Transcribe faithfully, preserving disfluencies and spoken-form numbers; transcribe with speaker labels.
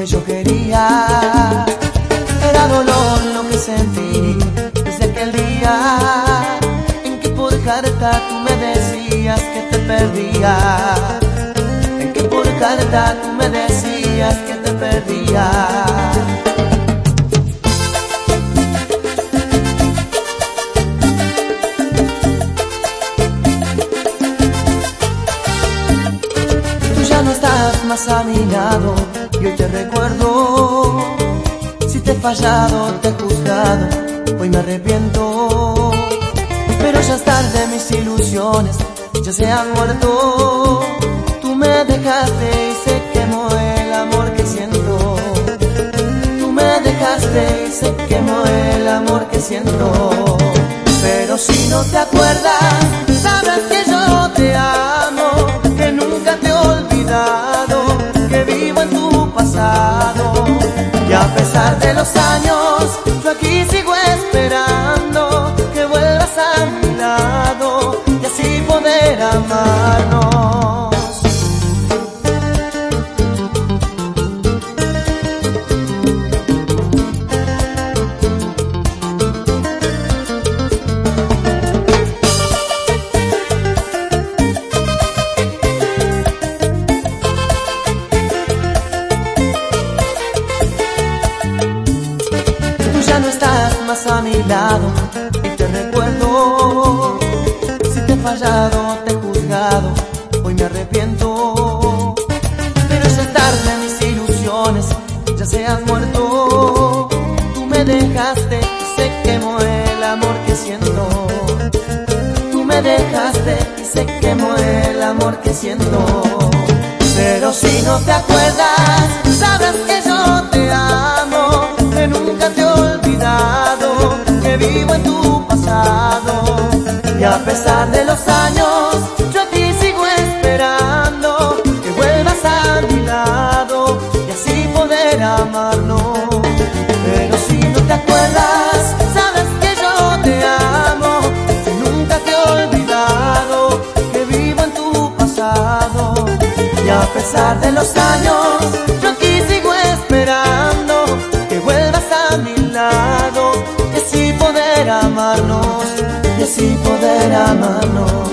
Speaker 1: que yo quería. Era dolor lo que sentí desde aquel día en que por carta tú me decías que te perdía, en que por carta tú me decías que te perdía. No estás más a mi lado y hoy te recuerdo. Si te he fallado, te he juzgado, hoy me arrepiento. Pero ya es tarde, mis ilusiones ya se han muerto. Tú me dejaste y se quemó el amor que siento. Tú me dejaste y se quemó el amor que siento. Pero si no te acuerdas, sabrás que yo te amo, que nunca te he olvidado, que vivo en tu pasado. Y a pesar de los años, yo aquí sigo esperando que vuelvas a mi lado y así poder amarnos. No estás más a mi lado y te recuerdo. Si te he fallado, te he juzgado, hoy me arrepiento. Pero ya es tarde, mis ilusiones ya se han muerto. Tú me dejaste y se quemó el amor que siento. Tú me dejaste y se quemó el amor que siento. Pero si no te acuerdas, sabrás que yo te amo, que nunca te he olvidado, que vivo en tu pasado. Y a pesar de los años, yo aquí sigo esperando que vuelvas a mi lado y así poder amarnos. Pero si no te acuerdas, sabes que yo te amo, que nunca te he olvidado, que vivo en tu pasado. Y a pesar de los años, yo aquí sigo esperando que vuelvas a mi lado y así poder amarnos, y así poder amarnos.